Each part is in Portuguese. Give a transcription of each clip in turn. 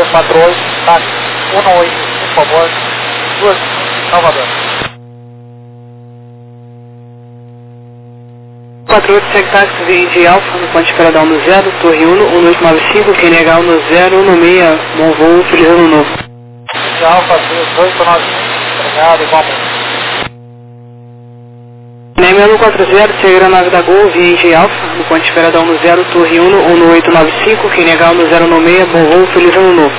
48, táxi 18, por favor, 2, Salvador. 48 segue táxi de Alfa, no ponte Esperadão no 0, Torre 1, 1895, QNH no 0, 16, bom voo, feliz ano novo. De Alfa, 2895, obrigado, igualmente. NEM 140, segue aeronave da Gol, via de Alfa, no ponte Esperadão no 0, Torre 1, 1895, QNH no 016, bom voo, feliz ano novo.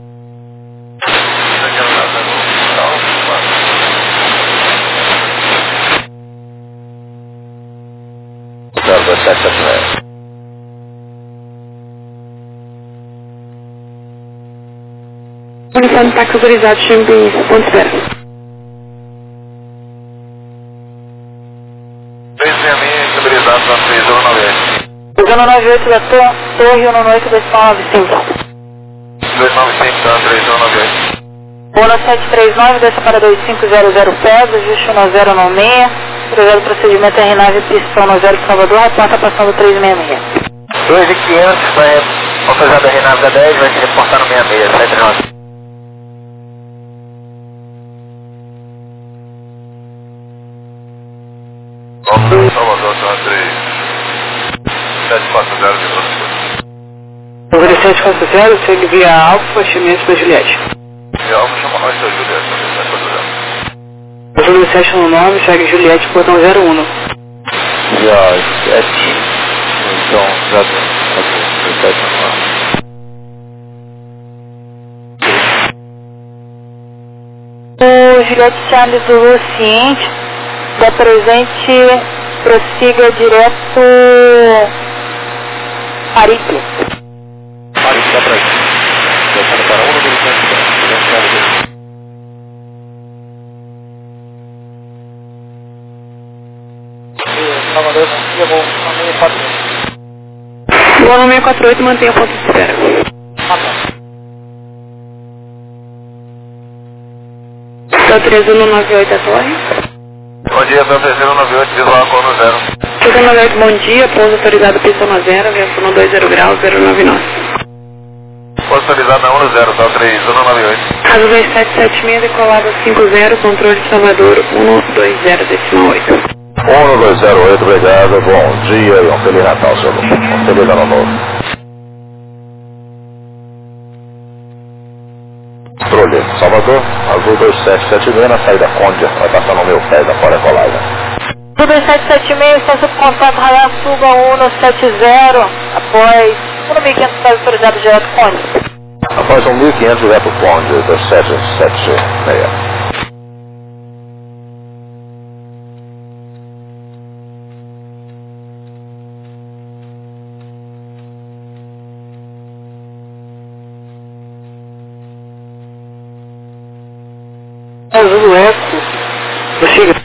Uniforme táxi autorizado, chame de ponto de espera. 366, estabilizado na 3098. 3098 da Torre 198, 295. 295, tá, 3098. Bola 739, desça para 2500 pés, ajuste no 096, previsão do procedimento RNAV pistão no 0 Salvador, reporta passando 366. 2500, vai autorizar da RNAV da 10, vai se reportar no 66, 79. Salvador, tá, 3740 de velocidade. Número 740, segue via Alfa, chame para Juliette. E Alfa chama nós da Juliette, 3740. Número 719, segue Juliette, portão 01. E a 7, então, já deu, 719. O Juliette Charles do Lua ciente, da presente, prossiga direto Aripe. Aripe dá pra ir. Descendo para 1, número 110. Salvador, bom dia, vou 648. Boa no 648, mantenha o ponto de espera. Tá 3198 a torre. Bom dia, Bel 3098, visual Cono 0. 3098, bom dia, pouso autorizado pista no 0, aviação no 20 graus, 099. Pouso autorizado na 10, tá 3198. Asa 2776, decolada 50, controle de Salvador, 120,8. 1208, obrigado, bom dia e um Feliz Natal, senhor. Um Feliz Ano Novo. Controle, Salvador, azul 2776, na saída Conde, vai passar no meu pé da fora colada. 2776, está sob contato, Raiar Suba 170, após 1.500 está autorizado direto Conde. Após 1.500, vai pro Conde, 2776. Azul Eco, prossiga.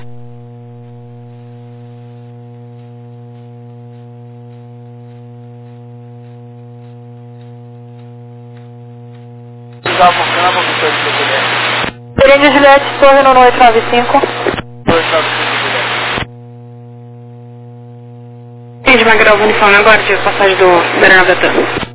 Perene Juliette, Torre no 895. Gente, vai gravar o uniforme agora, de passagem da aeronave da TAM.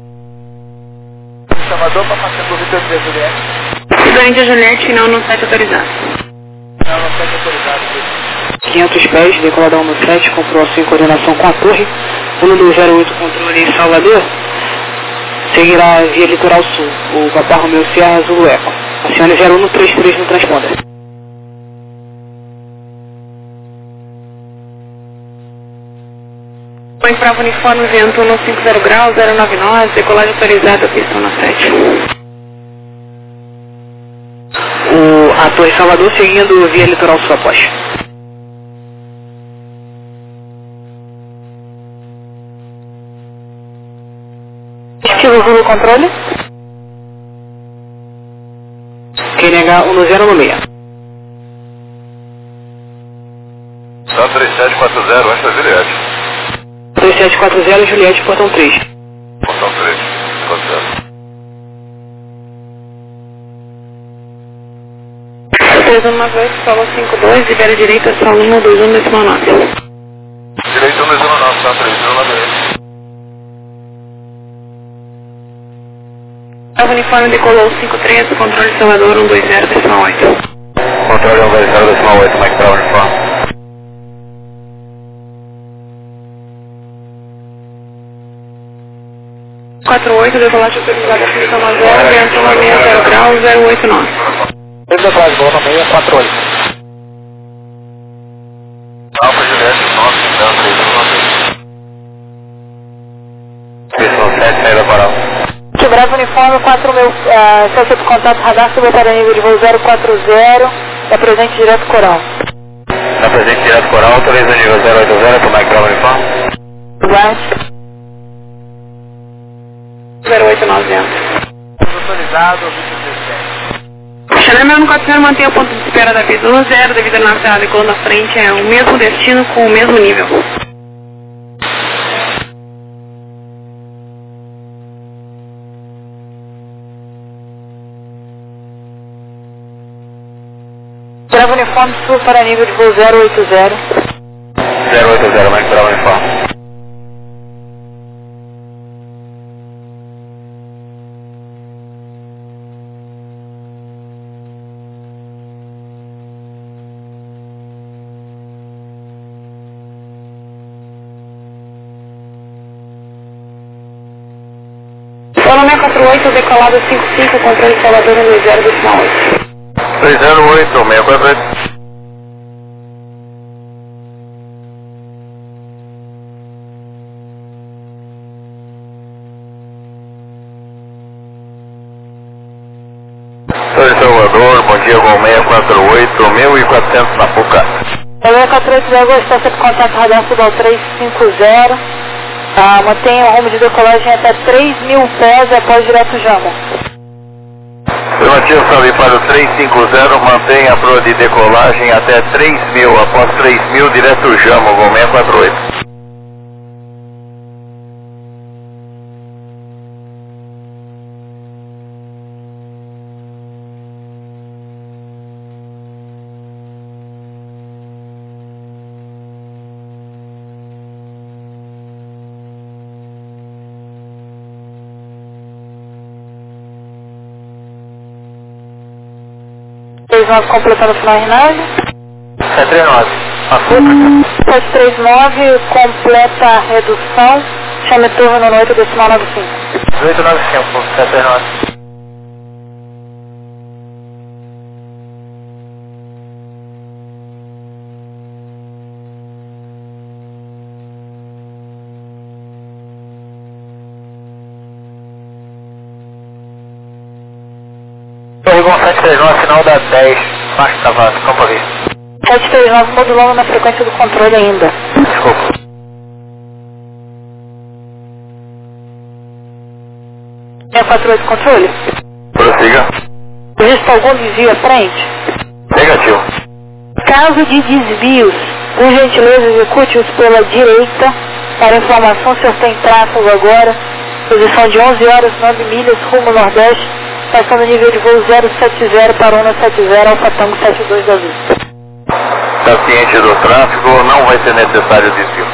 Salvador para passar por Vitor de Juliette. Cidade Juliette, final no site autorizado. Não, não está autorizado. 500 pés, decoladão no 7, comprovação em coordenação com a torre. 1208, controle em Salvador. Seguirá via Litoral Sul, o Papa Romeu Sierra Zulu Eco. Acione 0133 no transponder. Põe prova uniforme, vento 150 graus, 099, decolagem autorizada, pistão na 7. A Torre Salvador seguindo via Litoral Sul após. Ativo Zulu controle. QNH 1096. Tá 3740, esta é Juliette. 3740, Juliette, portão 3. Portão 3, 3198, solo 52, libera direita, solo 121, decimal 9. Direito 119, tá 3198. Uniforme uniforme decolou 53, controle Salvador 120,8. Controle 120,8, Mike Bravo uniforme. 48, decolagem autorizada, função 0, vento 160 graus, 089. Ele atrás, boa, 648. Alfa Juliette, 9, então, 3, 9. Pistão 7, saída paral. Que Bravo uniforme, 4000, sessão de contato radar, subiu para nível de voo 040, é presente direto Coral. Está presente direto Coral, autoriza nível 080, para Mike Bravo uniforme. Guarde. 08900. Autorizado, 2017. Chanel 1400 mantém o ponto de espera da pista 10 devido à nossa decolando na frente, é o mesmo destino com o mesmo nível. Bravo uniforme, sul para nível de voo 080. 080, Mike Bravo uniforme. Fala 648, decolado 55, controle Salvador 120,8. 308, 648. Sou de Salvador, bom dia, com 648, 1400 na Puca. 648 de agosto, está sob contato radar, suba ao 350. Mantenha o rumo de decolagem até 3.000 pés após direto Jama. Afirmativo, salve para o 350, mantenha a proa de decolagem até 3.000, após 3.000, direto Jama, com 648. Completando o final Rinaldi. 739. Açúcar. 739, completa a redução. Chame turno no 8 decimal 95. 895, 739. Oregon 739, final da 10, baixo Tavares, Campo Ali. 739, modulando na frequência do controle ainda. Desculpa. É 48 controle? Prossiga. Existe algum desvio à frente? Negativo. Caso de desvios, por gentileza execute-os pela direita. Para informação, o senhor tem tráfego agora. Posição de 11 horas, 9 milhas, rumo nordeste. Passando nível de voo 070 para 170, Alfa Tango 72 da Vista. Está ciente do tráfego, não vai ser necessário desvio.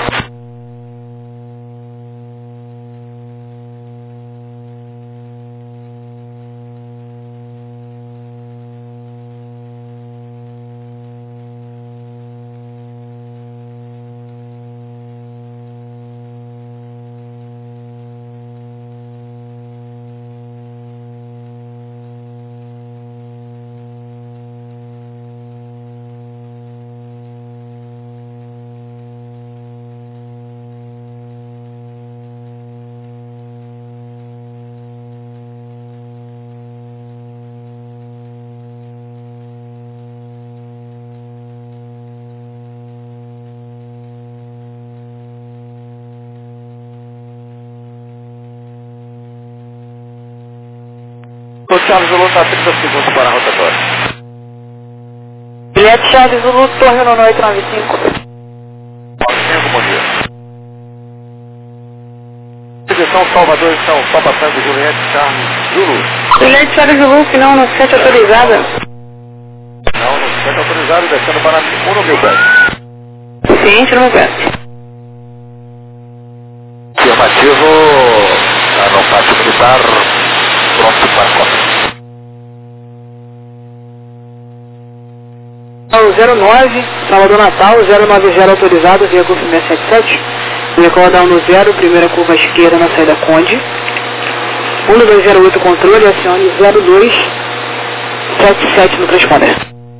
O Charles Zulu está 30 segundos para a rotatória. Bilhete Charles Zulu, torre no 895. Bom dia. Direção Salvador, estão só passando Juliette Charles Zulu. Bilhete Charles Zulu, final no 7 autorizada. Não, no 7 autorizado, descendo para 1 no 1010. Ciente, no 10. Afirmativo, não parte militar, pronto para 09, Salvador Natal, 090 autorizado, via curso 677. Decola da 10, primeira curva à esquerda na saída Conde. 1208 controle, acione 0277 no transponder.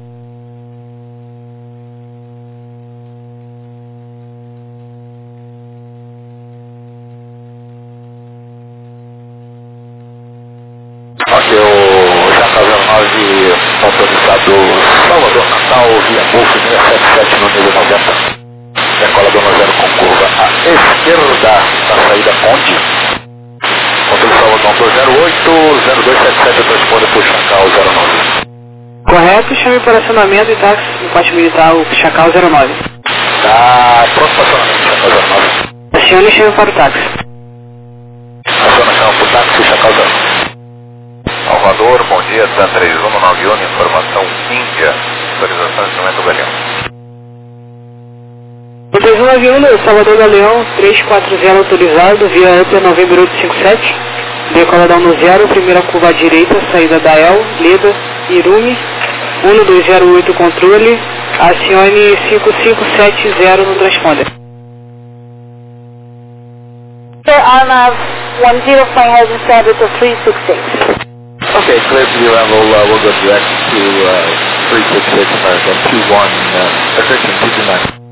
Ok, o Jaca 09 autorizado Salvador Natal via Golf 677 no nível 90. Decola da 10 com curva à esquerda da saída Conde. Controle Salvador 208, 0277 transponder por Chacal 09. Correto, chame para acionamento e táxi no pátio militar o Chacal 09. Tá pronto para acionamento, Chacal 09. Acione e chame para o táxi. Aciona chama por táxi Chacal 09. Salvador, bom dia, Dan 3191, informação Índia, autorização de instrumento Galeão. O 3191, Salvador Galeão, 340 autorizado, via UP Novembro 857, decola da 10, primeira curva à direita, saída da El, Leda, Irumi, 1208 controle, acione 5570 no transponder. Arnav 10 flying head and started to 366. Okay, clear to you, and we'll go direct to 366 American 21, attention 229.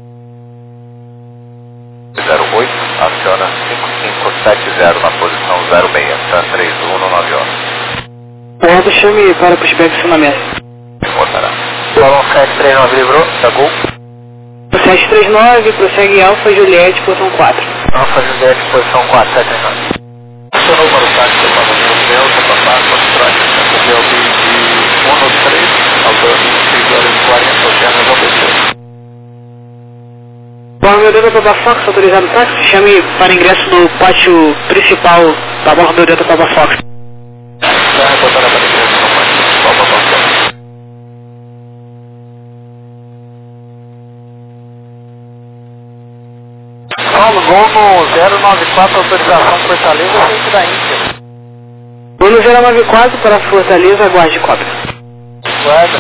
08, aciona 5570 na posição 06, TAN 31 no 9 horas. Correto, chame para pushback de acionamento. Botará. Salão 739 livrou, tá Gol. 739, prossegue Alfa Juliette, posição 4. Alfa Juliette, posição 4, 739. Acionou para o táxi, para o Delta, para o Austrália, CPLB de 193, altura 26 horas e 40, oceano 96. Bom, meu Delta Papa Fox, autorizado táxi, chame para ingresso no pátio principal da Bom meu Delta Papa Fox. Já botaram para ingresso no pátio principal Papa Fox. Paulo, gol no 094, autorização Fortaleza, frente da Índia. Vou no 094 para Fortaleza, aguarde cópia. Guarda.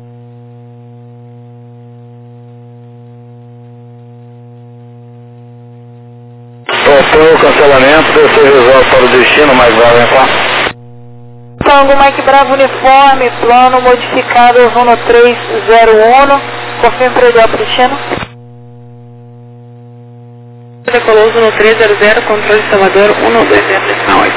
Topou o cancelamento, desceu visual para o destino, mais bravo em qual? Tango Mike Bravo uniforme, plano modificado, Runo 301, confirme para o destino. Decolou no 300, controle Salvador 120.8.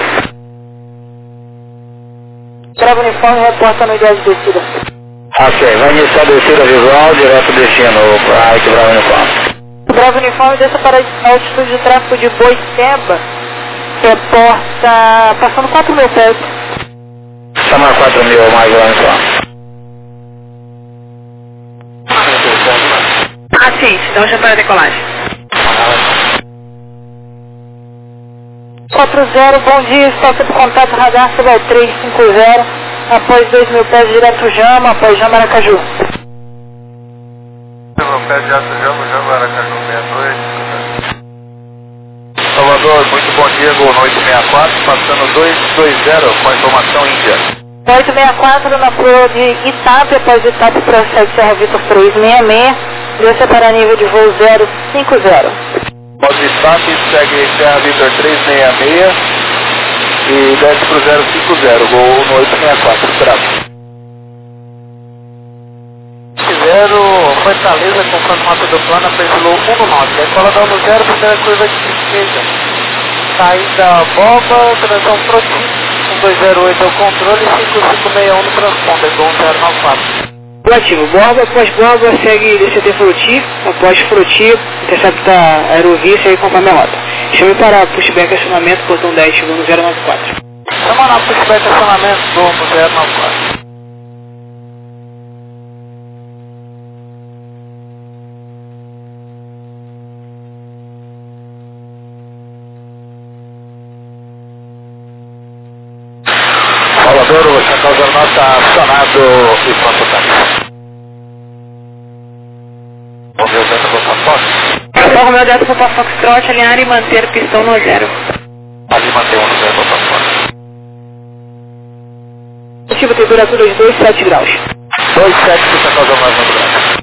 Bravo uniforme, reporta no ideal de descida. Ok, vai iniciar a descida visual, direto destino, Mike Bravo uniforme. Bravo uniforme, desça para a altitude de tráfego de Boiteba, reporta passando 4.000 pés. Chama 4.000, Mike Bravo uniforme. Ah, sim, então já para a decolagem. 40, bom dia, está sob contato radar sobre 350, após 2.000 pés direto Jama, após Jama Aracaju. 2.000 pés direto Jama Aracaju 62. Salvador, muito bom dia, Gol 864, passando 220 com a informação Índia. 864 na proa de Itape, após Itape para 7 Serra Vitor 366, desça para nível de voo 050. Pode estar que segue Serra Vitor 366 e desce para o 050, Gol no 864, bravo. 0, Fortaleza, conforme mapa do plano, apertou 19, decola da 10, primeira curva de esquerda. Saída Boba, transição Proti, 1208 é o controle, 5561 no transponder, Gol 094. Proativo, borba após borba, segue DCT Froti, após Froti, intercepta aerovia, segue conforme a rota. Chame para pushback acionamento, portão 10, chegou no 094. Chama na pushback acionamento, Gol no 094. Salvador, o Chacal 09 está acionado e pronto o táxi. Vamos ver o Delta Papa Fox. Salvo meu Delta Papa Foxtrot, alinhar e manter pistão no 0. Ali manter 1 no Delta Papa Fox. Positivo, temperatura de 2,7 graus. 27 do Chacal 09 no Brasil.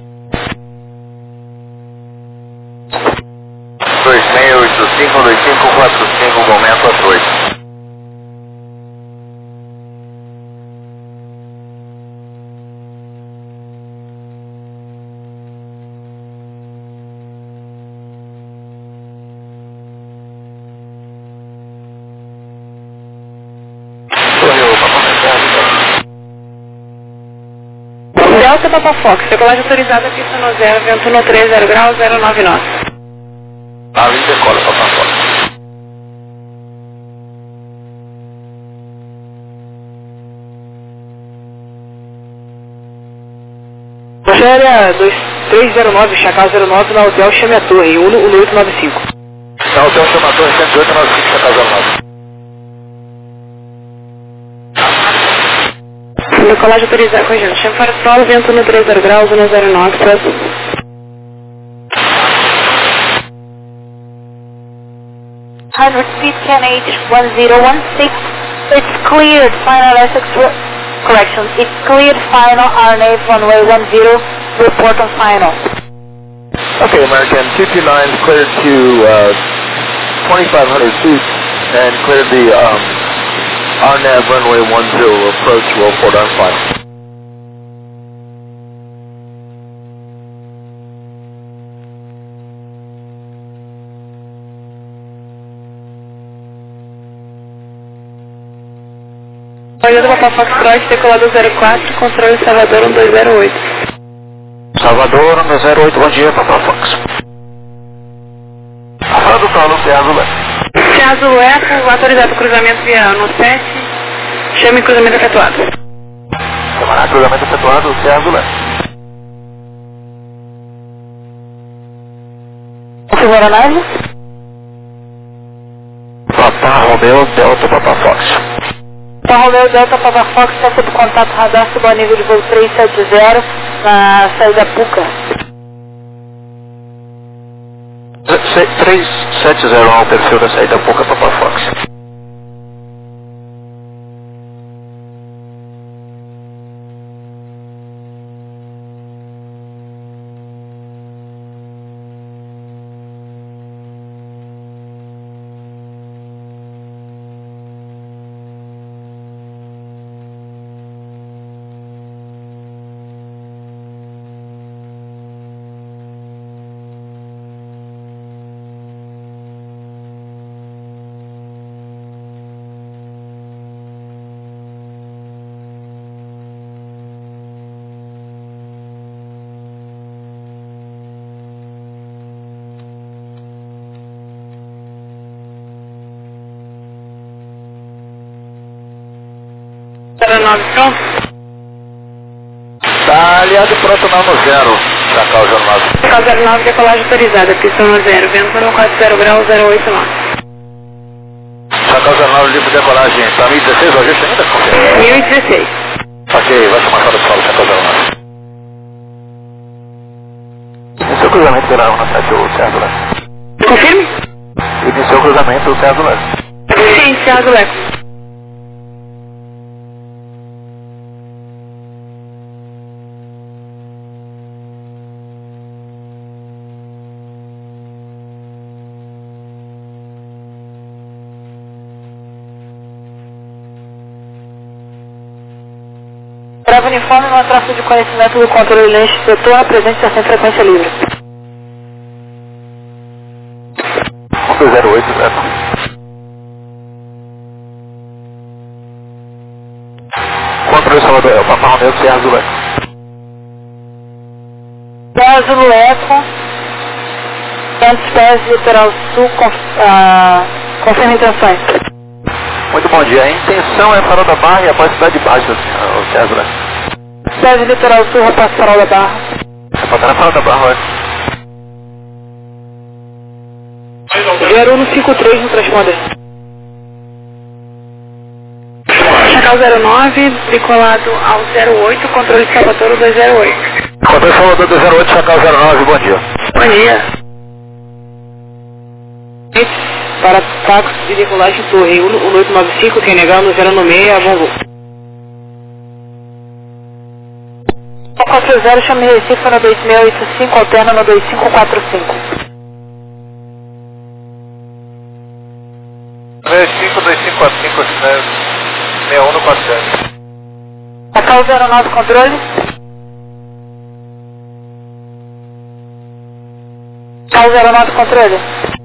85, 2545, momento às 8. Delta Papa Fox, decolagem autorizada, pista no 0, vento no 30 graus, 09 nós. Ali decola Papa Fox. Rogéria 2309, Chacal 09, na hotel chame a torre, 1895. Na hotel chama a torre 10895, Chacal 09. Decolagem autorizada, corrigindo. Chame para solo, vento no 30 graus, 109, próximo. Speed KNH 1016. It's cleared. Final Essex correction. It's cleared. Final RNA runway 10. Report on final. Okay, American 229 cleared to 2500 feet and cleared the RNAV runway 10 approach. Will report on final. Olhando Papa Foxtrot, decolado 04, controle Salvador 1208. Salvador 1208, bom dia, Papa Fox. Tradução no Ceaso Leco. Ceaso Leco, autorizado cruzamento via no 7, chame cruzamento efetuado. Camarada, cruzamento efetuado, Ceaso Leco. Configura análise. Papa Romeo Delta Papa Fox. Papa Romeo Delta Papa Fox está sob contato radar sob o nível de voo 370 na saída Puca. 370 ao perfil da saída Puca Papa Fox. Pronto? Tá aliado pronto no 0, Chacal 09. Chacal 09, decolagem autorizada, pista no 0, vento no 40 graus, 08 nós. Chacal 09, livre de decolagem, tá 1016, o ajuste ainda? 1016. Ok, vai chamar fora do solo, Chacal 09. Iniciou o cruzamento pela 17, o Ceaso Leco. Confirme? Iniciou o cruzamento, o Ceaso Leco. Sim, Ceaso Leco. Bravo uniforme, uma troca de conhecimento do controle lente setor, apresente sem frequência livre. 08, certo? Controle Salvador, é o Papa Romeo Ceaso Leco. Ceaso Leco, 500 pés litoral sul, confirma intenções. Muito bom dia. A intenção é Farol da Barra e após Cidade Baixa, o Ceaso Leco. Cidade litoral sul, rapaz Farol da Barra. É para na Farol da Barra, olha. 0153 no transponder. Chacal 09, decolado ao 08, controle Salvador 208. Controle Salvador 208, Chacal 09, bom dia. Bom dia. Para táxi de decolagem torre 1895, quem negar no 096, vamos. 40, chame Recife no 2685, alterna no 2545. 2545 aqui, né? 61 no 400. Chacal 09 controle. Chacal 09 controle.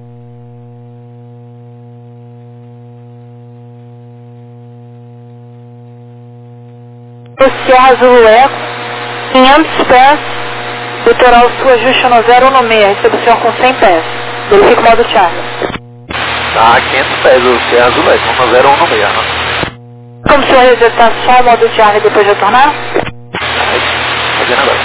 Sierra Zulu Eco, 500 pés, litoral sul, ajuste no 016, recebe o senhor com 100 pés. Verifica o modo Charlie. Tá, 500 pés, o Sierra Azul Eco, 10116, né? Como o senhor resetar só o modo Charlie depois de retornar? Fazendo agora.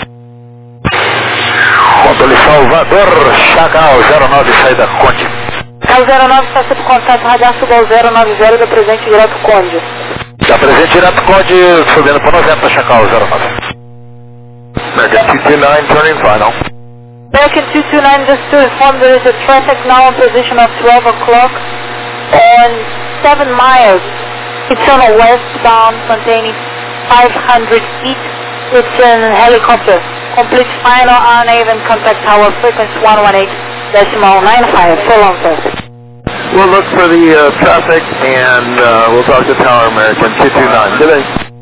Controle Salvador, Chacal 09, saída Conde. Chacal 09 está sob contato, radar suba ao 090 da presente direto Conde. Da presente direto Conde, subindo por 90, Chacal 09. American 229, turning final. American 229, just to inform there is a traffic now in position of 12 o'clock on 7 miles. It's on a westbound containing 500 feet. It's an helicopter. Complete final uneven contact tower frequency 118.95. So long, sir. We'll look for the traffic and we'll talk to Tower American 229. Good day.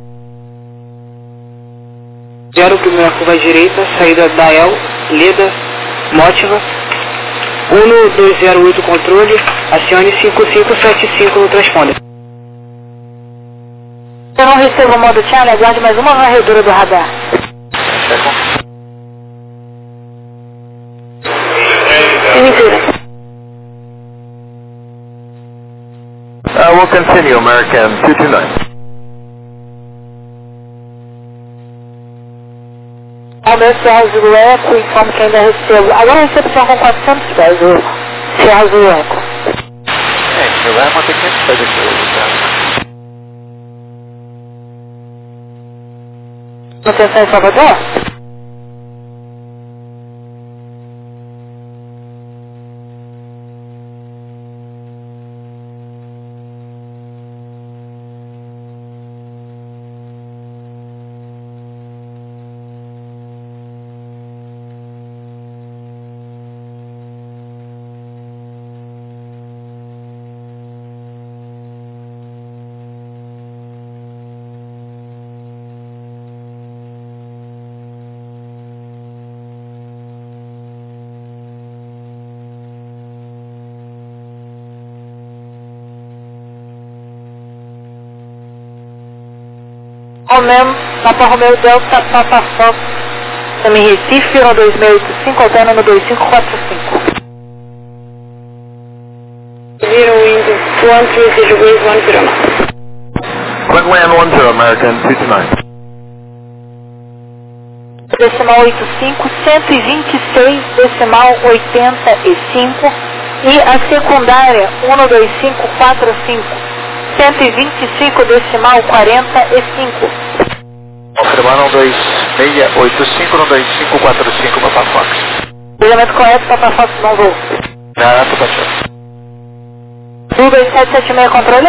0, primeira curva à direita, saída Dael, Leda, Mótiva. 1208 controle, acione 5575 no transponder. Eu não recebo o modo Charlie, aguarde mais uma varredura do radar. We'll continue, American 229. Alberto Sierra Zulu Eco, informo que ainda recebo. Agora eu recebo só com 400 pés, o Sierra Zulu Eco. Você vai manter 500 pés aqui, Manutenção em Salvador? Romeu, Papa Romeu Delta, Papa Fox, também Recife, no 2685, alterno no 2545. Zero wind 130 degrees 10. Quick land 10, American 229. Decimal 85, 126, decimal 85 e a secundária 12545. 125 decimal 45. Confirmando 2685 no 2545, Papa Fox. Ligamento correto, Papa Fox, não vou. Gato, Paixão. 2776, controle.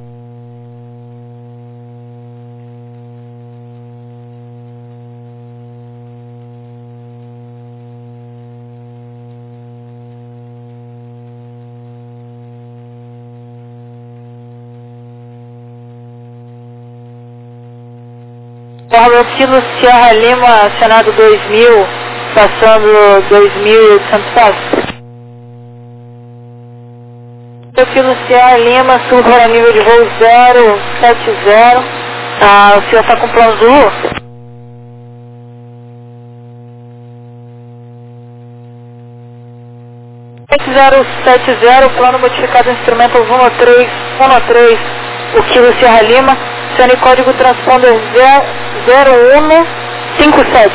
Romeu Kilo Sierra Lima, acionado 2000, passando 2.800 pés. Kilo Sierra Lima, sul para nível de voo 070. O senhor está com plano azul? Zero 70, plano modificado instrumento 113, o Kilo Sierra Lima, acione código transponder 0157.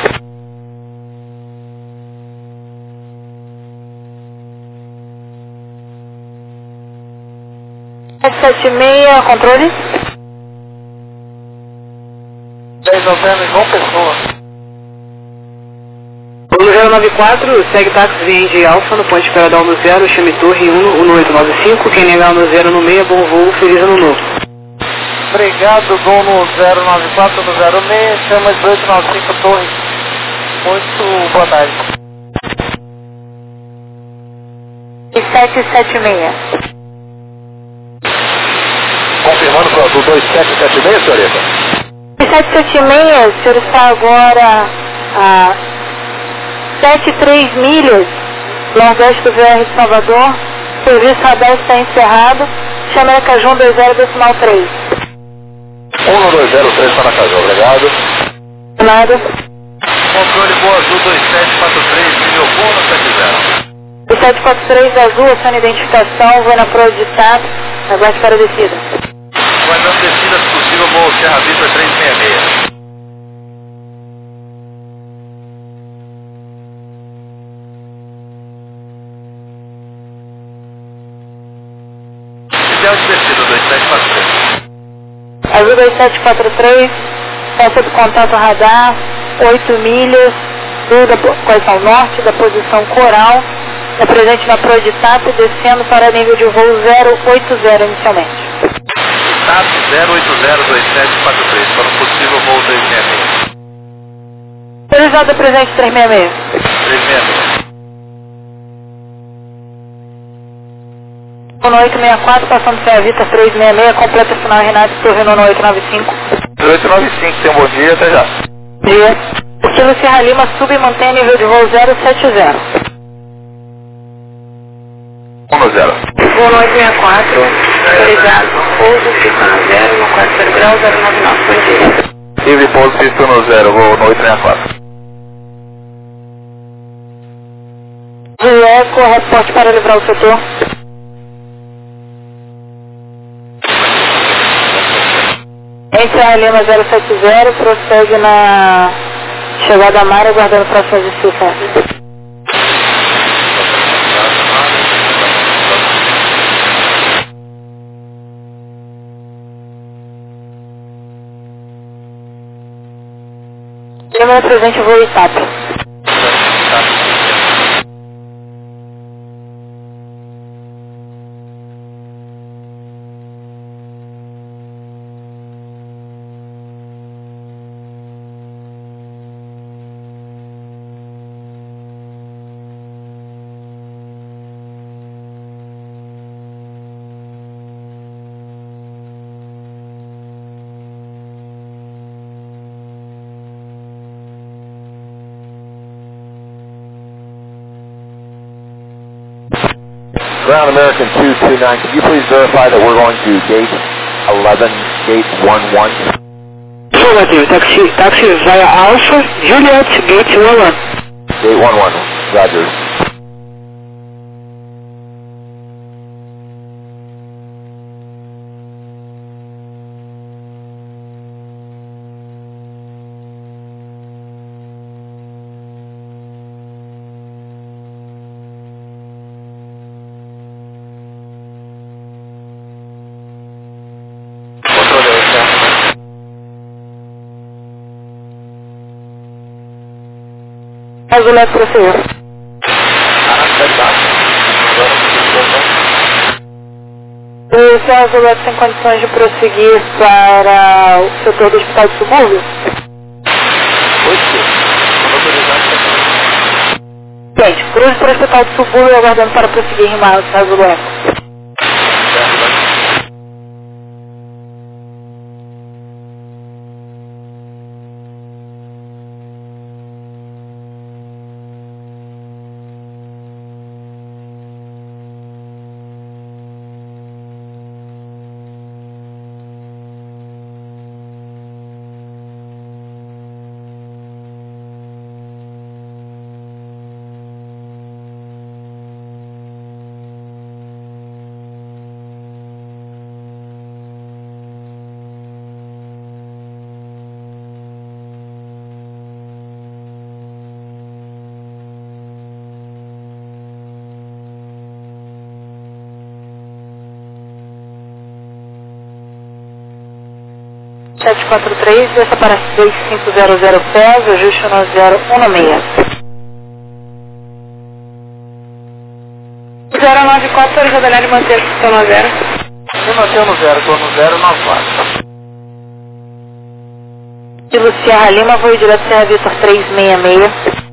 .76, controle. 10 novembro, João Pessoa. O 094, segue táxi VNG Alfa no ponto de Paradal no 0, chame Torre 11895, quem negar no 0 no 6, bom voo, feliz ano novo. Obrigado, Gol no 094 no 06, chama 1895 Torre. Muito boa tarde. 776. confirmando para o azul 2776, senhorita. 2776, o senhor está agora a 73 milhas, nordeste do VR de Salvador. O serviço radar está encerrado. Chama Aracaju 20.3. 1203 para Aracaju, obrigado. Nada. Controle Boa Azul 2743, nível bom no 70. 2743 azul, aciona identificação, vou na prova de TAP, aguarde para a descida. Aguardando descida, se possível, vou Serra Vista 366. Ideal de descida 2743. Azul 2743, peça do contato radar, 8 milhas, sul da posição norte, da posição coral, é presente na proa de TAP, descendo para nível de voo 080 inicialmente. TAP 0802743, para um possível voo 266. Autorizado presente 366. 366. 864, passando Serra Vista 366, completa final Renato, Torre 895. 895, tenha um bom dia, até já. Dia. Estilo Serra Lima, sub e mantém nível de voo 070. 10. Voo 864, autorizado, pouso, pista no 0, no 40 graus, 099, bom dia. Tive pouso, pista no 0, voo no 864. Eco, reporte para livrar o setor. Em Serra Lima 070, prossegue na chegada a mar, aguardando próximas instruções. Lima presente, voo TAP. Ground American 229, can you please verify that we're going to gate 11, gate 11? Affirmative, taxi via Alpha, Juliet, gate 11. Gate 11, roger. Azul é prosseguir. O senhor Azul tem condições de prosseguir para o setor do hospital de subúrbio? Gente, cruze para o hospital de subúrbio aguardando para prosseguir em Maio, senhor Azul Eco. Sete 4-3, desça para 2500 pés, ajuste no 016. 094, autorizado a manter o sistema no 0. Eu mantenho no 0, estou no 094. Estilo Serra Lima, voo direto Serra Vitor 366.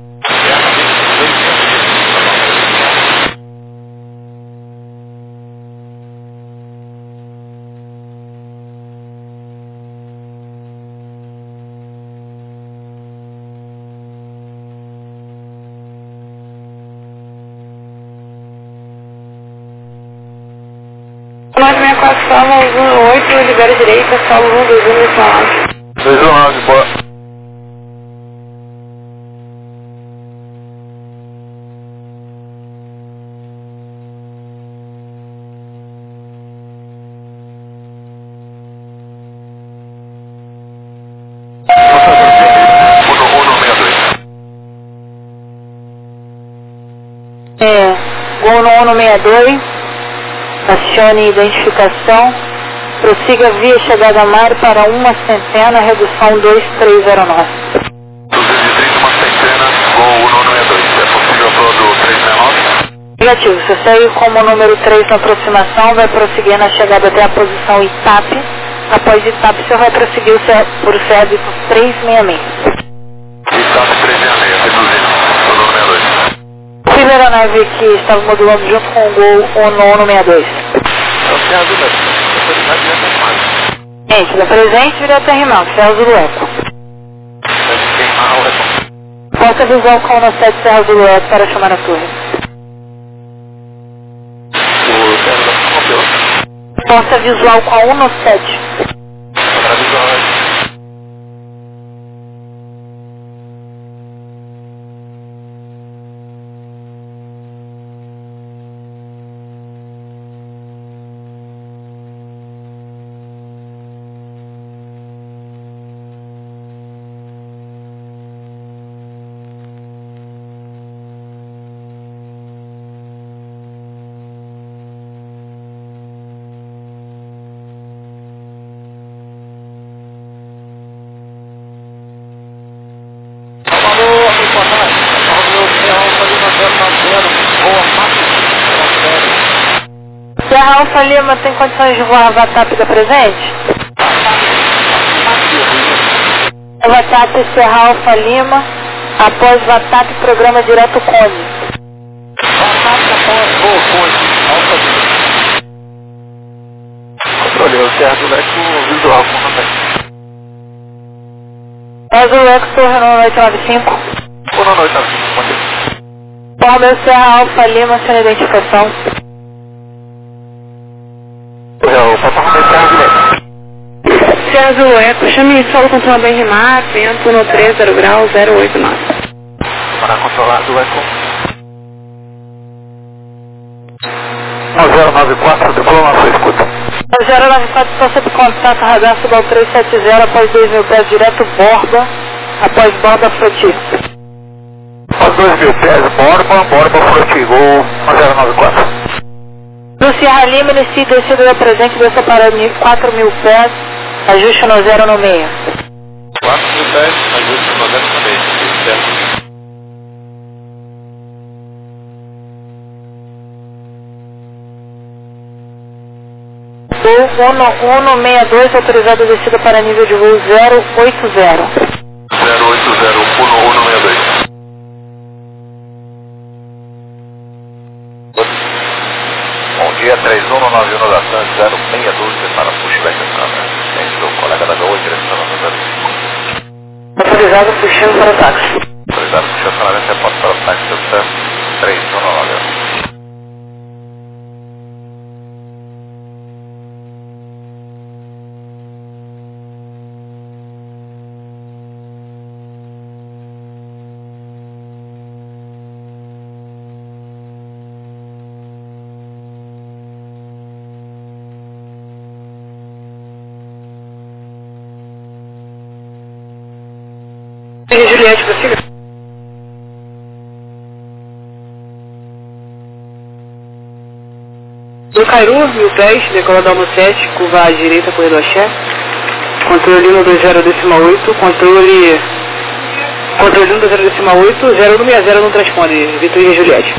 4, solo 8, libera direita, solo 1, 2, 1, decimal 219, boa. Gol no 162, acione identificação, prossiga via chegada a mar para uma centena, redução 2309. 230, uma centena, gol 162, é possível para o 369? Negativo, você segue como número 3 na aproximação, vai prosseguir na chegada até a posição Itape, após Itape você vai prosseguir por SEB 366. Itape 366, reduzindo, gol 162. Filha da nave que estava modulando junto com o gol no 162. Gente, da presente virá até Rimão, Serra Zulu Eco. Porta visual com o 7 Serra Zulu Eco para chamar a torre. Porta visual com a 1 no 7. Serra Alfa Lima tem condições de voar a VATAP da presente? VATAP Serra Alfa Lima, após VATAP programa direto Cone. VATAP após voo Cone, Alfa Lima. Controle, o Serra do Leco visual com contato. Serra do Leco, torre no 895. Ou no 895, contato. Forma Serra Alfa Lima, sem identificação. Serra Zulu Eco, chame solo controle bem remar, vento no 30 graus 089. Para controlar do Eco. 1094, decolou na sua escuta. 094, só sempre contato, radar Subal 370, após 2.000 pés, direto borda, após borda Froti. Após 2.000 pés, borba Froti, gol 1094. No Serra Lima, inicie descida da presente, desça para 4.000 pés, ajuste no 0 no meio. 4.000 pés, ajuste no 0 no meio, certo. Voo 162, autorizado a descida para nível de voo 080. 080, 162. Bom dia, 3191 da TAN 0612 para pushback da câmera. Sente o colega da Gol, direção 05. Autorizado puxando para táxi. Autorizado puxando para reporte para o táxi do TAN 3191. Juliette, prossiga. Do Cairu, 1000 pés, decolador no 7, curva à direita, corredor Axé. Controle 120,8, controle 120,8, 0160 não transponde, Vitor e Juliette.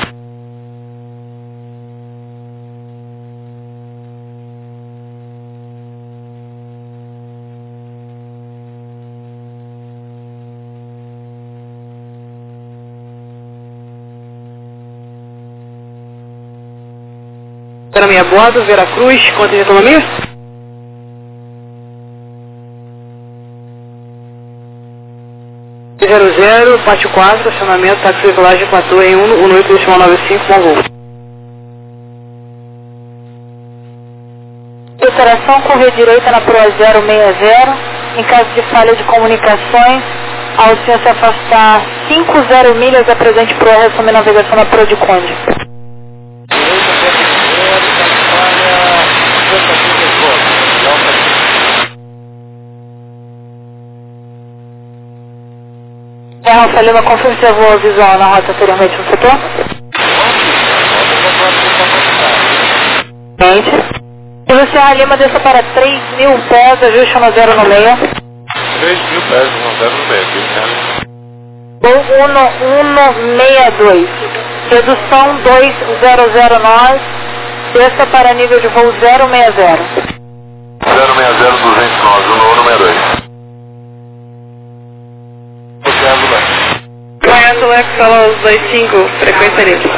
Autonomia a bordo, Veracruz, quanto de autonomia? Pátio 4, acionamento, táxi regulagem 4 em 18,95, bom voo. operação, correr direita na Proa 060. Em caso de falha de comunicações, ao senhor se afastar 50 milhas, apresente Proa, resume navegação na Proa de Conde. Alfa Lima, confirme se voou visual na rota anteriormente no setor. E você a Lima desça para 3.000 pés, ajuste 10 no meio. 3.000 pés, 10 no meio, aqui, né? Voo 1162. Redução 200 nós, desça para nível de voo 060. 060, 200 nós, 1162. Conhece o Eco, fala os 25, frequência livre.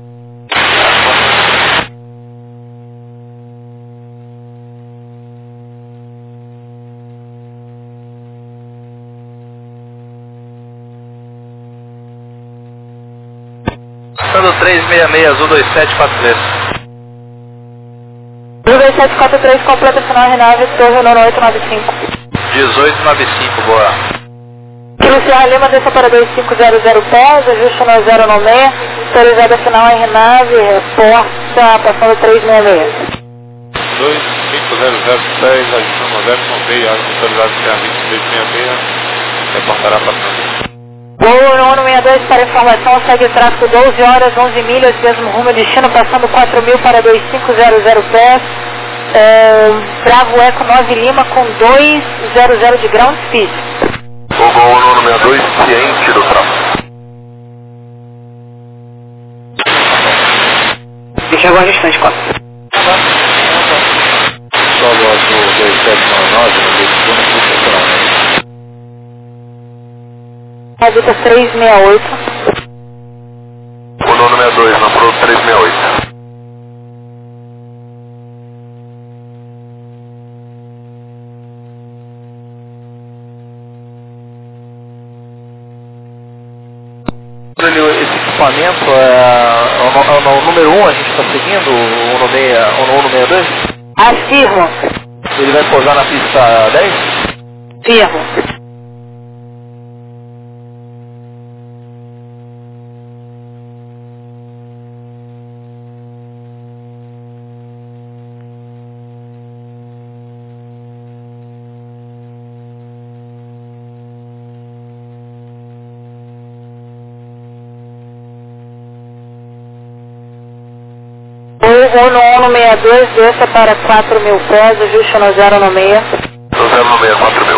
Sando 366, Azul 2743. 2743, completa final Renave, Torre 895. 1895, boa. Kilo Sierra Lima, desça para 2500 pés, ajuste 10 no meio, autorizada final Renave, reporta, passando 366. 2500 pés, ajuste 10 no meio, autorizada final 2366, reportará passando. Voo 162 para informação, segue tráfego 12 horas, 11 milhas, mesmo rumo destino, passando 4.000 para 2500 pés. Bravo Eco 9 Lima com 200 de ground speed. Voo 162, ciente do tráfego. Deixa agora restante, 4. Solo Azul 2799, no segundo funcionamento. Habita 368. O 962, na Pro 368. Esse equipamento é o número 1, a gente está seguindo o 162? Afirmo. Ele vai pousar na pista 10? Firmo. Voo 162, desça para 4.000 pés, ajuste 10 no meio. 0 no meio, 4.000.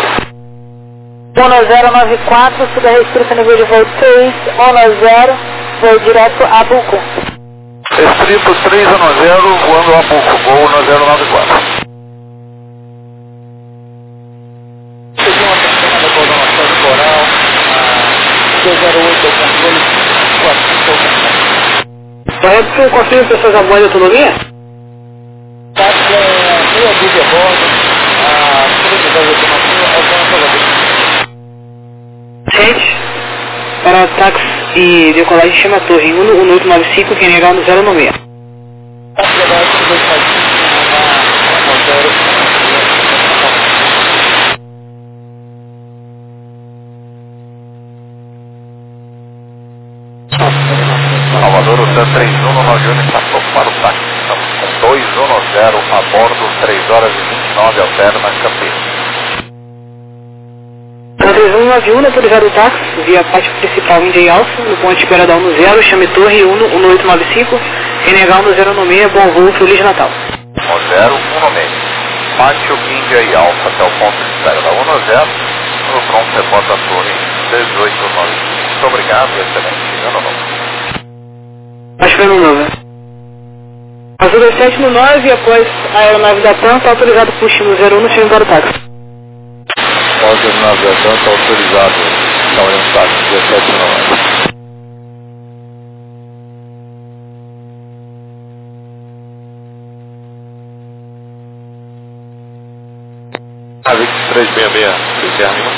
1094, suba restrito nível de voo 3, 10, voo direto a Buco. Restrito 3 a 0, voando a Buco, voo 1094. Seguiu uma pequena da programação de coral, 208 ao controle, 45 ao controle. Correto, você consegue pessoas a bordo de autonomia? Tá com meia dúzia a bordo, a supervisão de autonomia alcança a Gente, para táxi e decolagem chama a torre 1895, quem negar no 0 no meio. Salvador, o TAN 3191 está pronto para o táxi. Estamos com 210 a bordo, 3 horas e 29 alterna Campinas. Na 3191, autorizado o táxi, via parte principal India Alfa, no ponto de espera da 10, chame torre 1895, quem negar no 0 no meio, bom voo, Feliz Natal. 10, 1 no meio. Pátio India e Alfa até o ponto de espera da 10, no pronto reporta a torre 1895. Muito obrigado, excelente ano novo. Acho que foi no 9. Azul 27 no 9 e após a aeronave da TAM está autorizado o push no 01 no chame para o táxi. Após a navegação está autorizado, está orientado 17 no 9. Nave 366, Serra Lima.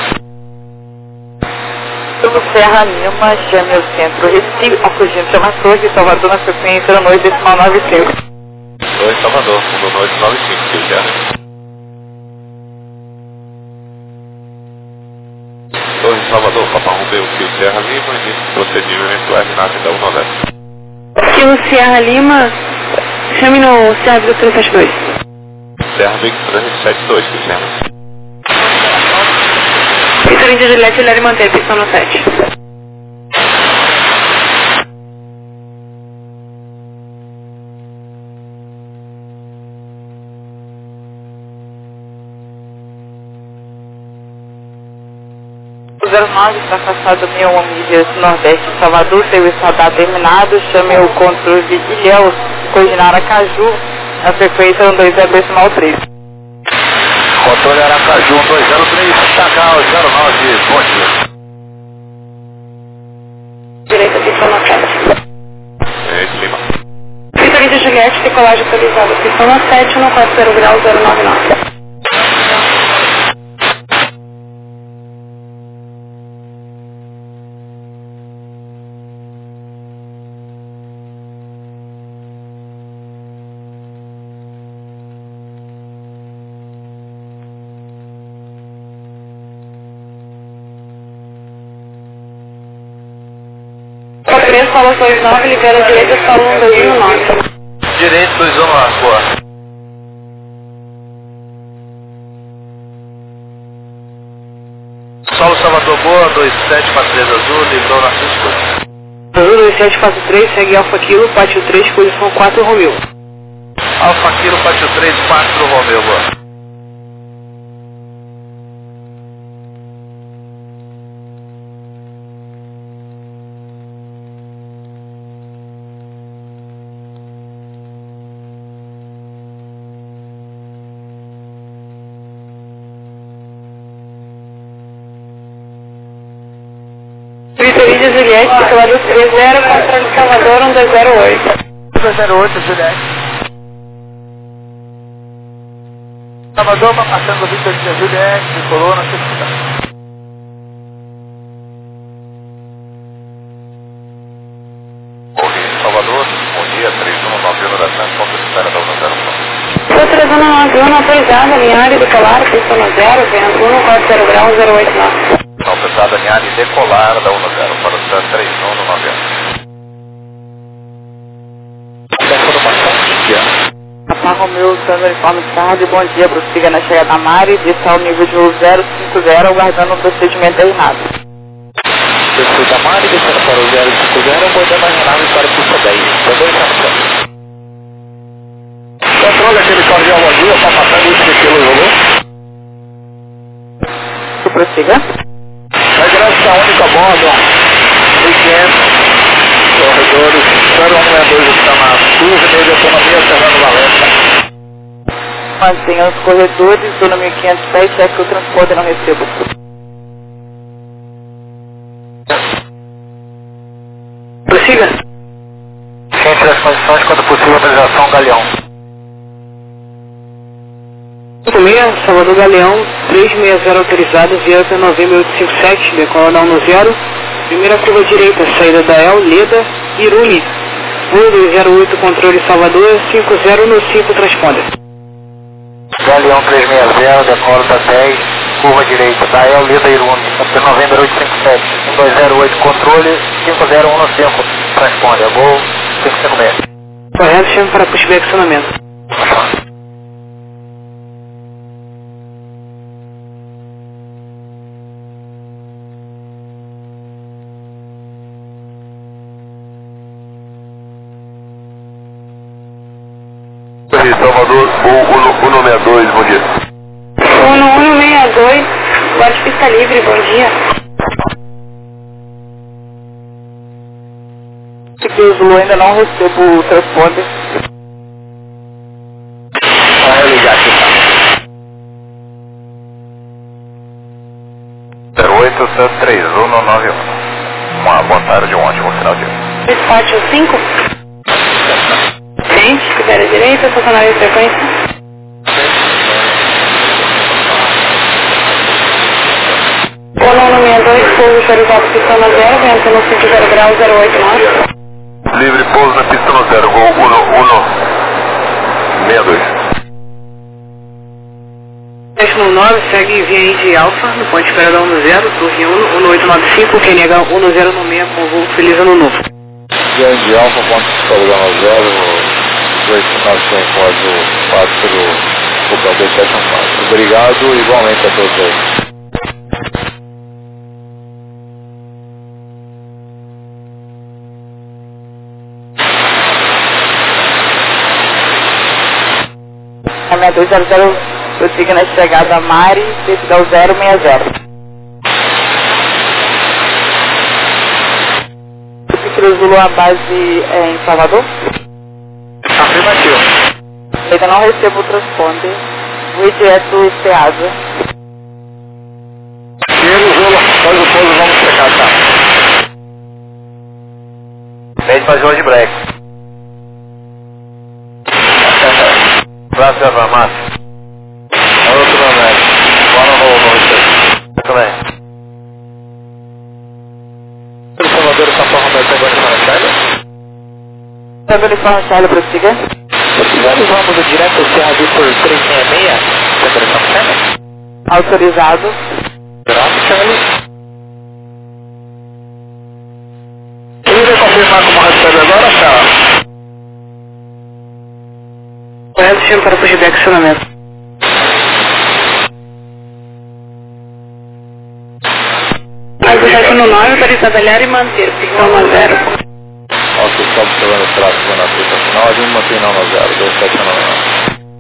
Tudo Serra Lima, chame o centro Recife, Alcogente, chama a torre, Salvador na frequência da noite, decimal 95. 2, 2 Salvador, fundo 895, Fio Terra. Torre Salvador, Papa Romeu, Fio Sierra Lima, início do procedimento RNAV da 190. Fio Sierra Lima, chame no Sierra Victor 372. Sierra Victor 372, Fio Sierra. Vitor Índia Juliette, ele mantém, pistão no 7. O 09 está afastado do meu milhas Nordeste de Salvador, serviço radar terminado, chame o controle de Ilhéus, coordenar Aracaju, a frequência 120.3. Controle Aracaju 203, Chacal 09, bom dia. Direita, pistão no 7. Lima. Vitor Índia Juliette, decolagem atualizada, pistão no 7, no 40 grau 099. Paulo 29, libera a direita, Paulo 219. Direito 219, boa. Solo Salvador, boa, 2743 Azul, livrou Narciso. Azul 2743, segue Alfa Kilo, Pátio 3, posição 4, Romeu. Alfa Kilo, Pátio 3, 4, Romeu, boa. Vitor Índia Juliette, decolado 30, controle Salvador 1208. 208, Juliette. Salvador, passando Vitor Índia Juliette, decolou na segunda. Salvador, bom dia, 3191 da Santa, ponto de espera da 101. Foi 3191, autorizada, linha área decolar, pista no 0, vento 140 grau 089. Não, pesada linha área decolar da 110 para o Santa 3190. Papa Romeu, usando o uniforme de tarde, bom dia, prossiga na chegada da Mari, disse ao nível de 050, aguardando o procedimento terminado. Desceu da Mari, descendo para o 050, aguardando a renave para o pista 10. Também está no centro. Controle aquele cordial bom dia, está passando isso que pelo volume. Prossiga. Regressa única a bordo, 1500, corredores, 0162 está na curva de autonomia, Fernando Valença. Mantenha os corredores, zona 1510, cheque o transporte e não recebo. Prossiga. Entre as condições, quando possível, autorização Galeão. 56, Salvador Galeão, 360 autorizado, Vieta 90857, decola da 10. Primeira curva direita, saída da El, Leda, Irumi. 1208, controle Salvador, 50 no 5, transponder. Galeão 360, decola da 10, curva direita, da El, Leda, Irumi. Novembro 857, 1208, controle, 50115, transponder. Gol 556. Correto, chame para pushback acionamento. Salvador, 162, bom dia. 1162, bate pista livre, bom dia. Aqui o Zulu ainda não recebo o transponder. Vai ligar aqui, tá? 083191. Uma boa tarde, um ótimo final de dia. Despátio 5. Frente, libera a direita, estacionário de frequência. Ono 62, pouso autorizado, pista no 0, vento no 50 grau 089. Livre pouso na pista no 0, gol 1, 1, 719, segue via Indy Alfa, no ponto de espera 10, Torre 1895, quem nega 1096 com voo Feliz Ano Novo. Via Indy Alfa, ponto de espera 10, 895, código 4, Bucal 2719. Obrigado, igualmente a todos aí. A 6200 prossiga na chegada Mari, decisão 060. Você cruzou a base em Salvador? Afirmativo. Ainda não recebo o transponder. Vou direto Ceasa. Chega o Zula, faz o pouso, vamos chegar, tá? Pede fazer o de break. Braço da massa. É outro momento. Boa no rolo, você. Também. O Salvador está falando da Tebani Fanachelli? Tebani Fanachelli, prossiga. Precisamos, vamos direto ao Serra Victor 366, Tebani Fanachelli? Autorizado. Fanachelli. Quem vai confirmar como recebe agora, cara? Correto, destino para pushback acionamento. Água 719, autorizada e manter, ficção 10. Ok, só observando o tráfego na pista final, a gente mantém não no 0, 2799.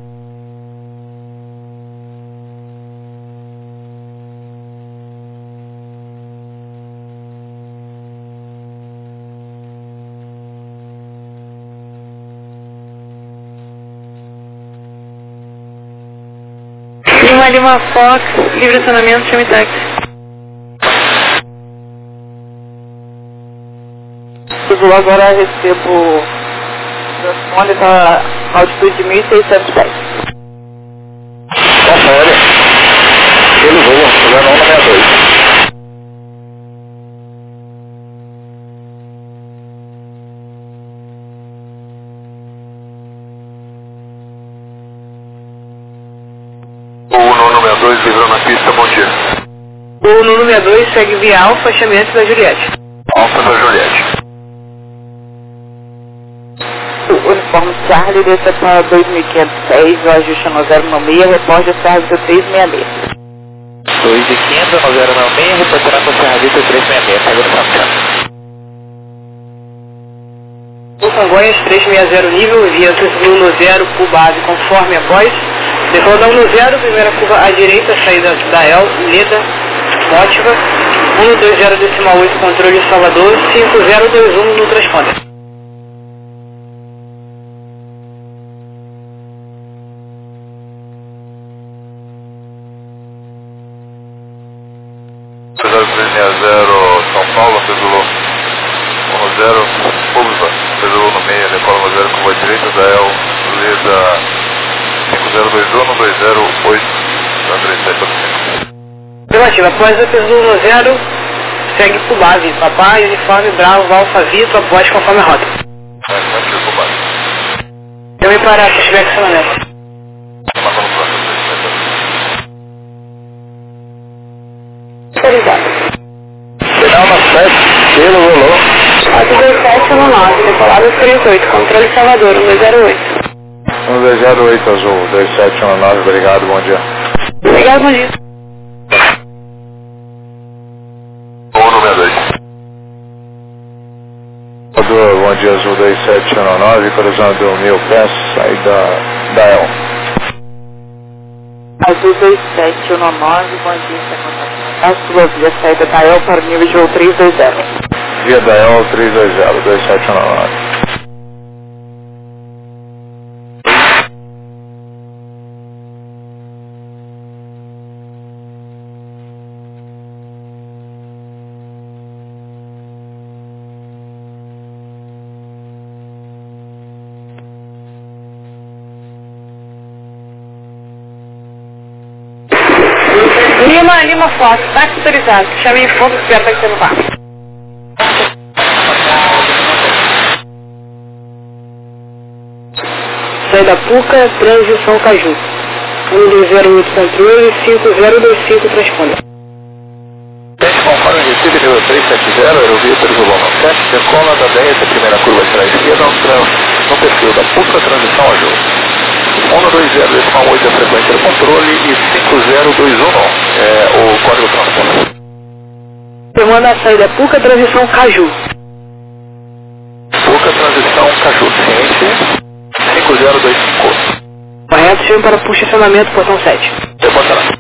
Lima Fox, livre acionamento, chame táxi. Agora recebo o transponder para altitude de 1.600 pés. Confere. Ele voa, chegando 162. O 162 livrou na pista, bom dia. O 162 segue via Alfa, chame antes da Juliette. Alfa da Juliette. O uniforme Charlie desce para 2.500 pés, o ajuste no 096, reporte a Serra Victor 366. 2.500 no 096, reportará para a Serra Victor 366, segura essa chance. O Congonhas 360 nível, via 1 no 0, curva base conforme após. Decolando 1 no 0, primeira curva à direita, saída da El, Leda, Mótiva. 120,8, controle Salvador, 5021 no transponder. São Paulo, Pedulou 10, Pulva, Pedulou no meio, decola no 0, curva direita da El, Leda 5021, 208, André 785. Relativa, após a Pedulou no 0, segue por base, Papai, Uniforme, Bravo, Alfa, Vitor, após conforme a rota. Aqui por base. Também para pushback acionamento. Autorizado. Final na 7, pelo rolou. 4719, decolado 38, controle Salvador, 108. 1208 Azul, 2719, obrigado, bom dia. Obrigado, bom dia. 192. Bom dia, Azul 2719, cruzando 1000 pés, saída da El. Azul 2719, bom dia, a sua via saída da El para o nível de voo 320. Via da El 320, 2719. Lima Fox, táxi autorizado. Chame em ponto, espero que você não vá. Saída Puca, transição Caju. 1208 controle, 5025 transponder. Teste conforme recife nível 370, aerovia Perizolona 7, decola da 10, a primeira curva será à esquerda, no perfil da PUCA, transição a jogo. 120,8 é a frequência do controle e 50219 é o código transponder. Demanda a saída PUCA, transição Caju. PUCA, transição Caju, ciente, 5025. Correto, chame para posicionamento, portão 7. Demonstrará.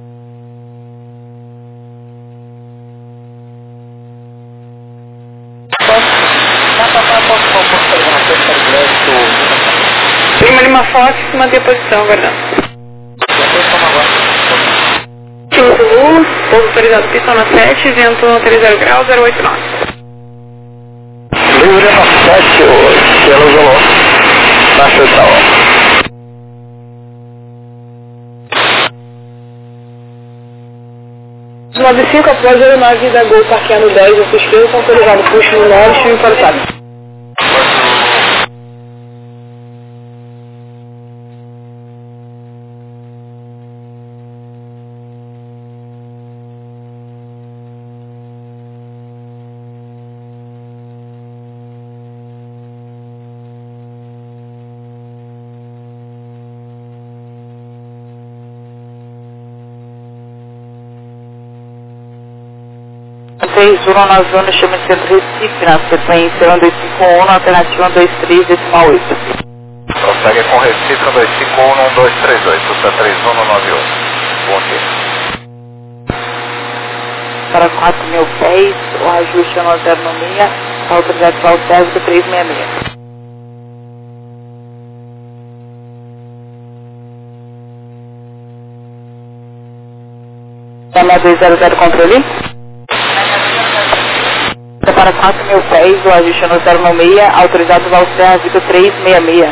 Prima Lima Fox, manter a posição, guardando. Time Zulu, pouso autorizado, pista na 7, vento no 30 graus, 089. Livre na 7, pelo Zulu, na central. 95 após a aeronave da Gol parqueando 10, eu esquerdo, autorizado, puxo no norte e para o sábado. Zona na zona chama de Centro Recife, na sequência 1251, alternativa 123,8. Prossegue com Recife 1251, 1238, está 3198. Bom dia. Para 4.000 pés, o ajuste é 906, a autoridade para o Sérgio 366. Chama 200 controle. Para 4.000 pés, o ajuste é 096, autorizado ao Sérgio 366.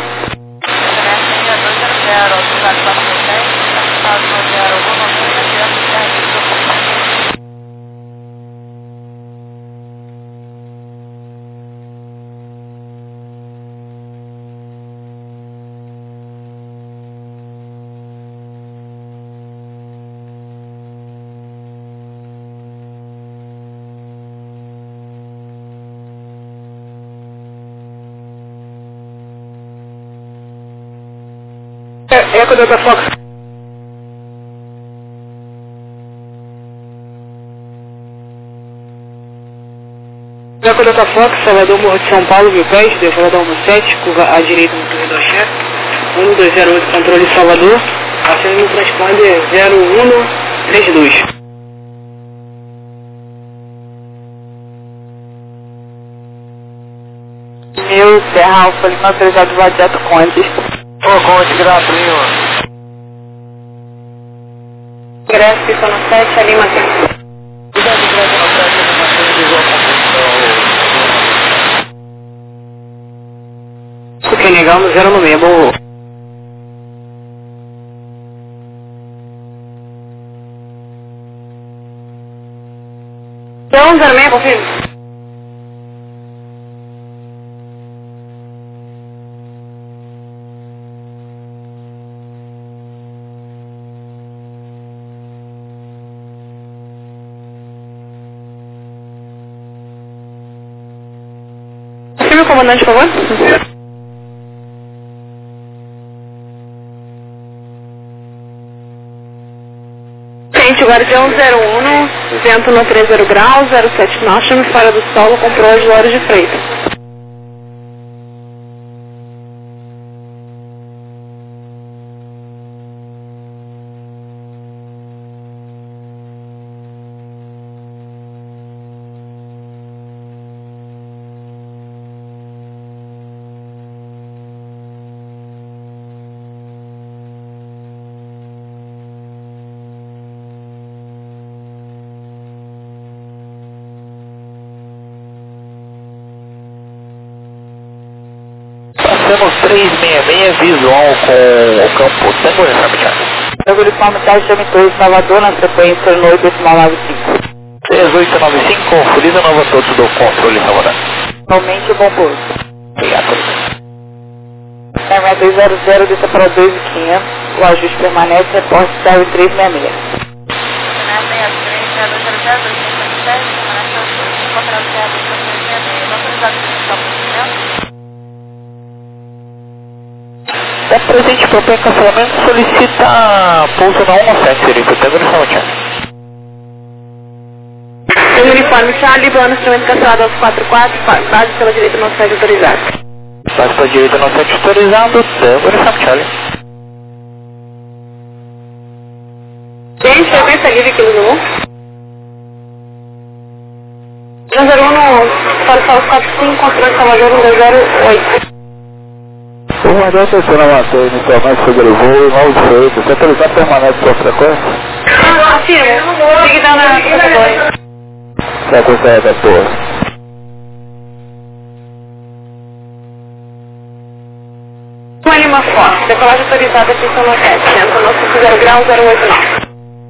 Eco Delta Fox. Eco Delta Fox, Salvador Morro de São Paulo, 1000 pés, decolador 17, curva à direita no corredor chefe. 1208, controle Salvador, acende no transponder 0132. Meu Serra Alfa Lima, autorizado Vadiato Condes. Ô, Conde, Grafrinho. Ingresso, pista no 7, a Lima tem. Ok, negamos 096, bom voo. Então, 06, confirma. Confirma, comandante, por favor. Frente, Guardião 01, vento no 30 graus, 07 nós, chame fora do solo, comprou as lojas de Freitas. Temos 366 visual com o campo Tango Uniforme Charlie. Tango Uniforme Charlie, chame 2, Salvador, na sequência 895. 3895, confundida nova todos do controle Salvador. Atualmente, bom pouso. Obrigado. Terminal 200, desça para 2500. O ajuste permanece, reporte serve 366. É presente propõe cancelamento, solicita pouso na 17, seria o Tango Uniforme Charlie. Tango Uniforme Charlie, plano instrumento cancelado aos 44, base pela direita não segue autorizado. Base pela direita não segue autorizado, Tango Uniforme Charlie. Tem sequência livre aqui no 101, Farsal 45, controle Salvador 12008. O guardião atenção mantém inicialmente sobre o voo 98, você autorizado permanece sua frequência? Afirmo, ligue down na categoria. Frequência é da torre. Uma Lima Fox, decolagem autorizada aqui são 7, centro no 50 grau 089.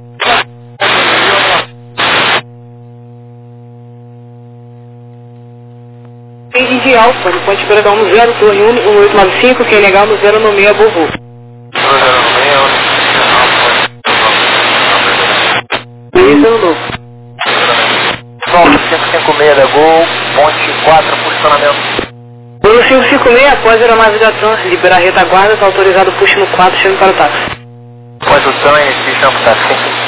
De Alfa, de Ponte Bradão no 0, torre 1895, que é legal no 0 no meio, Burro. Isso no novo. 556 da Gol, ponte 4, posicionamento. Pelo 556, após a aeronave da Trans, liberar a retaguarda, está autorizado o push no 4, chegando para o táxi. Após o TAM, inicia para o táxi.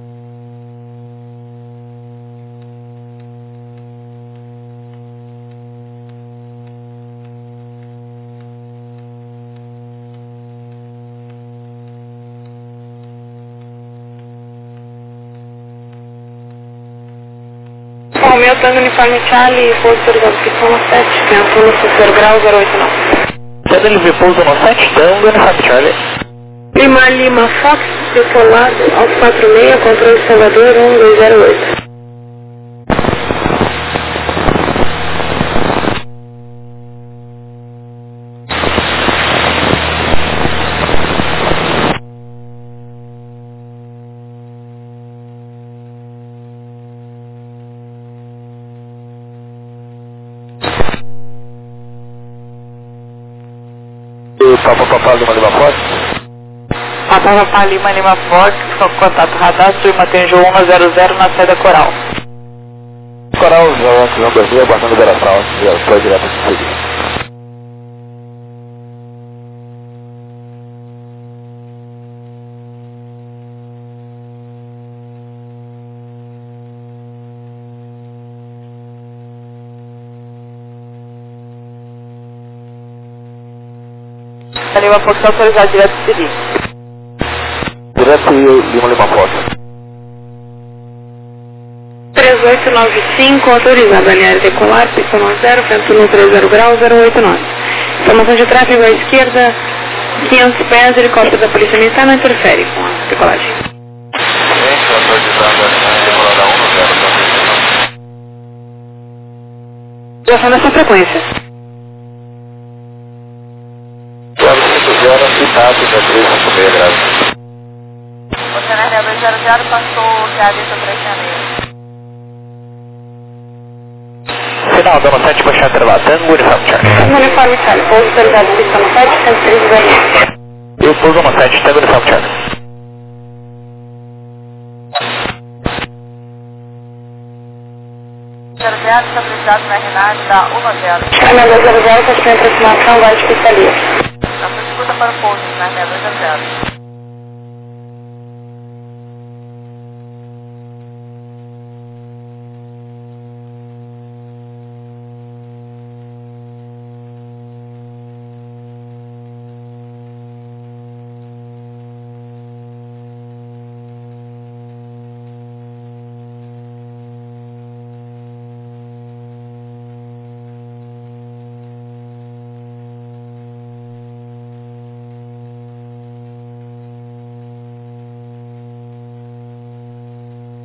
Romeu, Tango Uniforme Charlie, pouso autorizado ficção no 7, centro no 50 grau 089. Tango LV pouso no 7, Tango Uniforme Charlie. Lima Lima Fox, decolado aos 46, controle Salvador 1208. Papá Lima Lima Fox. Papá Lima Lima Fox, contato radar, turma tem 100 na saída Coral. Coral, não 2000, aguardando liberação, já foi direto para o seguinte. A Lima Fox está autorizado direto de seguir. Direto Lima Lima Fox. 3895, autorizado, alinhar decolar, pista 0, vento no 30 grau 089. Informação de tráfego à esquerda, 500 pés, helicóptero da Polícia Militar não interfere com a decolagem. Direção dessa frequência. 050, citado da 356 graus. Você na Rebel 00 passou que a lista 3 de janeiro. Final, dando 7, baixar atrelado, Tango Uniforme Charlie. Tango Uniforme Charlie, pouso autorizado, pista 7, 103 Bahia. Eu pouso no 7, Tango Uniforme Charlie. Estabilizado na RNAD da 10. Canada 00, está sem aproximação, guarda de pista livre. A escuta para o pouso na Rebel 00.